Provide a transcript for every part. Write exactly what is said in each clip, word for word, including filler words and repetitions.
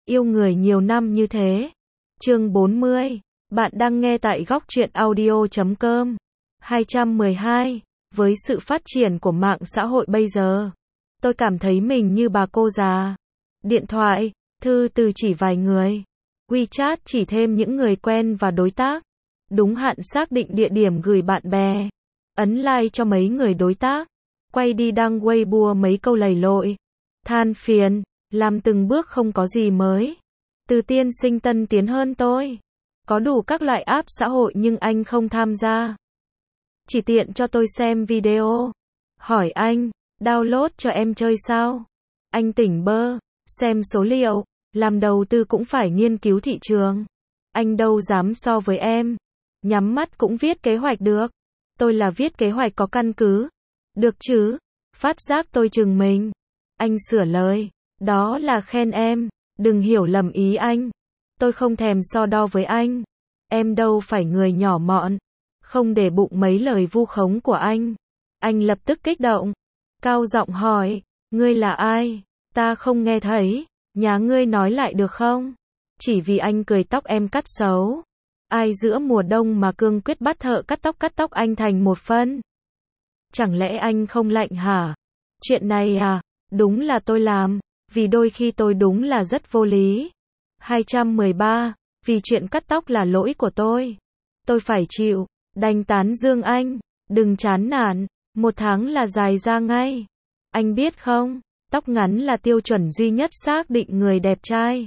Yêu người nhiều năm như thế. Chương bốn mươi. Bạn đang nghe tại góc truyện audio chấm com. hai trăm mười hai. Với sự phát triển của mạng xã hội bây giờ, tôi cảm thấy mình như bà cô già. Điện thoại, thư từ chỉ vài người. WeChat chỉ thêm những người quen và đối tác. Đúng hạn xác định địa điểm gửi bạn bè. Ấn like cho mấy người đối tác. Quay đi đăng Weibo mấy câu lầy lội. Than phiền, làm từng bước không có gì mới. Từ tiên sinh tân tiến hơn tôi. Có đủ các loại app xã hội nhưng anh không tham gia. Chỉ tiện cho tôi xem video. Hỏi anh, download cho em chơi sao? Anh tỉnh bơ, xem số liệu, làm đầu tư cũng phải nghiên cứu thị trường. Anh đâu dám so với em. Nhắm mắt cũng viết kế hoạch được. Tôi là viết kế hoạch có căn cứ. Được chứ? Phát giác tôi chừng mình. Anh sửa lời. Đó là khen em. Đừng hiểu lầm ý anh. Tôi không thèm so đo với anh. Em đâu phải người nhỏ mọn. Không để bụng mấy lời vu khống của anh. Anh lập tức kích động. Cao giọng hỏi. Ngươi là ai? Ta không nghe thấy. Nhà ngươi nói lại được không? Chỉ vì anh cười tóc em cắt xấu. Ai giữa mùa đông mà cương quyết bắt thợ cắt tóc cắt tóc anh thành một phân? Chẳng lẽ anh không lạnh hả? Chuyện này à, đúng là tôi làm, vì đôi khi tôi đúng là rất vô lý. hai trăm mười ba, vì chuyện cắt tóc là lỗi của tôi. Tôi phải chịu, đành tán dương anh, đừng chán nản, một tháng là dài ra ngay. Anh biết không, tóc ngắn là tiêu chuẩn duy nhất xác định người đẹp trai.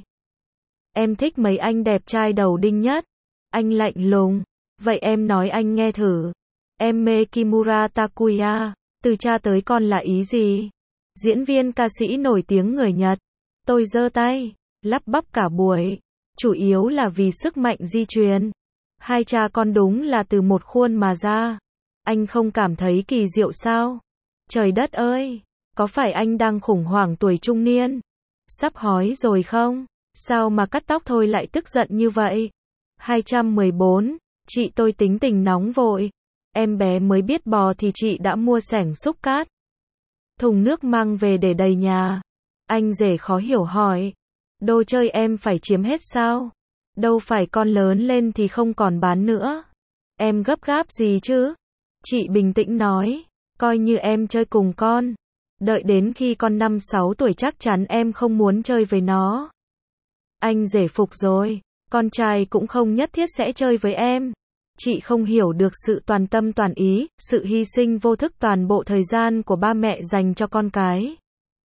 Em thích mấy anh đẹp trai đầu đinh nhất. Anh lạnh lùng, vậy em nói anh nghe thử. Em mê Kimura Takuya, từ cha tới con là ý gì? Diễn viên ca sĩ nổi tiếng người Nhật. Tôi giơ tay, lắp bắp cả buổi. Chủ yếu là vì sức mạnh di truyền. Hai cha con đúng là từ một khuôn mà ra. Anh không cảm thấy kỳ diệu sao? Trời đất ơi, có phải anh đang khủng hoảng tuổi trung niên? Sắp hói rồi không? Sao mà cắt tóc thôi lại tức giận như vậy? hai trăm mười bốn, chị tôi tính tình nóng vội. Em bé mới biết bò thì chị đã mua xẻng xúc cát. Thùng nước mang về để đầy nhà. Anh rể khó hiểu hỏi. Đồ chơi em phải chiếm hết sao? Đâu phải con lớn lên thì không còn bán nữa. Em gấp gáp gì chứ? Chị bình tĩnh nói. Coi như em chơi cùng con. Đợi đến khi con năm sáu tuổi chắc chắn em không muốn chơi với nó. Anh rể phục rồi. Con trai cũng không nhất thiết sẽ chơi với em. Chị không hiểu được sự toàn tâm toàn ý, sự hy sinh vô thức toàn bộ thời gian của ba mẹ dành cho con cái.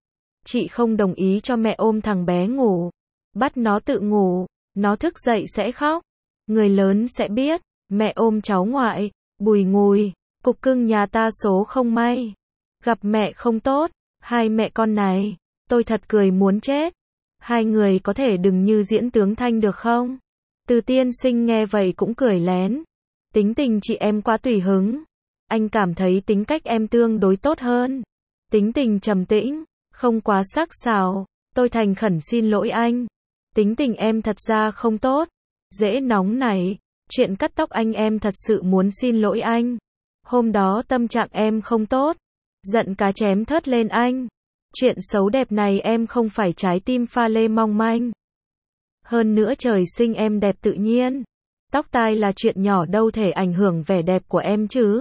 Chị không đồng ý cho mẹ ôm thằng bé ngủ. Bắt nó tự ngủ, nó thức dậy sẽ khóc. Người lớn sẽ biết, mẹ ôm cháu ngoại, bùi ngùi, cục cưng nhà ta số không may. Gặp mẹ không tốt, hai mẹ con này, tôi thật cười muốn chết. Hai người có thể đừng như diễn tướng Thanh được không? Từ tiên sinh nghe vậy cũng cười lén. Tính tình chị em quá tùy hứng. Anh cảm thấy tính cách em tương đối tốt hơn. Tính tình trầm tĩnh, không quá sắc sảo. Tôi thành khẩn xin lỗi anh. Tính tình em thật ra không tốt. Dễ nóng này. Chuyện cắt tóc anh em thật sự muốn xin lỗi anh. Hôm đó tâm trạng em không tốt. Giận cá chém thớt lên anh. Chuyện xấu đẹp này em không phải trái tim pha lê mong manh. Hơn nữa trời sinh em đẹp tự nhiên. Tóc tai là chuyện nhỏ đâu thể ảnh hưởng vẻ đẹp của em chứ.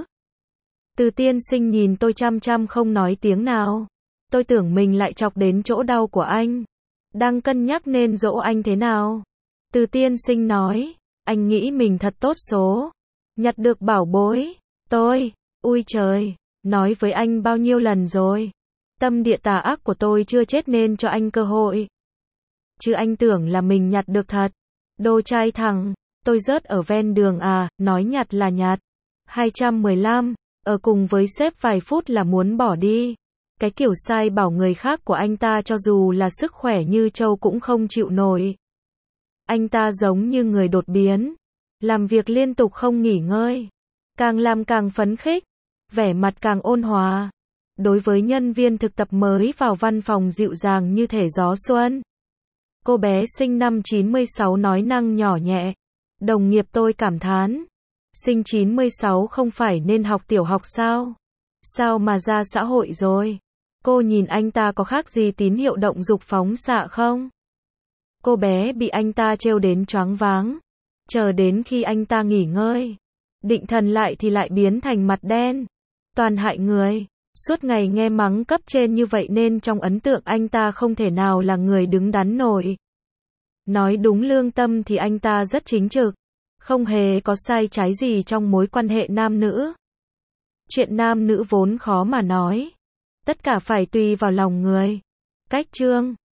Từ tiên sinh nhìn tôi chăm chăm không nói tiếng nào. Tôi tưởng mình lại chọc đến chỗ đau của anh. Đang cân nhắc nên dỗ anh thế nào. Từ tiên sinh nói. Anh nghĩ mình thật tốt số. Nhặt được bảo bối. Tôi, ui trời, nói với anh bao nhiêu lần rồi. Tâm địa tà ác của tôi chưa chết nên cho anh cơ hội. Chứ anh tưởng là mình nhặt được thật. Đồ trai thẳng. Tôi rớt ở ven đường à, nói nhặt là nhặt. hai trăm mười lăm, ở cùng với sếp vài phút là muốn bỏ đi. Cái kiểu sai bảo người khác của anh ta cho dù là sức khỏe như trâu cũng không chịu nổi. Anh ta giống như người đột biến. Làm việc liên tục không nghỉ ngơi. Càng làm càng phấn khích. Vẻ mặt càng ôn hòa. Đối với nhân viên thực tập mới vào văn phòng dịu dàng như thể gió xuân. Cô bé sinh năm chín mươi sáu nói năng nhỏ nhẹ. Đồng nghiệp tôi cảm thán. Sinh chín mươi sáu không phải nên học tiểu học sao? Sao mà ra xã hội rồi? Cô nhìn anh ta có khác gì tín hiệu động dục phóng xạ không? Cô bé bị anh ta trêu đến choáng váng. Chờ đến khi anh ta nghỉ ngơi, định thần lại thì lại biến thành mặt đen. Toàn hại người. Suốt ngày nghe mắng cấp trên như vậy nên trong ấn tượng anh ta không thể nào là người đứng đắn nổi. Nói đúng lương tâm thì anh ta rất chính trực, không hề có sai trái gì trong mối quan hệ nam nữ. Chuyện nam nữ vốn khó mà nói, tất cả phải tùy vào lòng người. Cách chương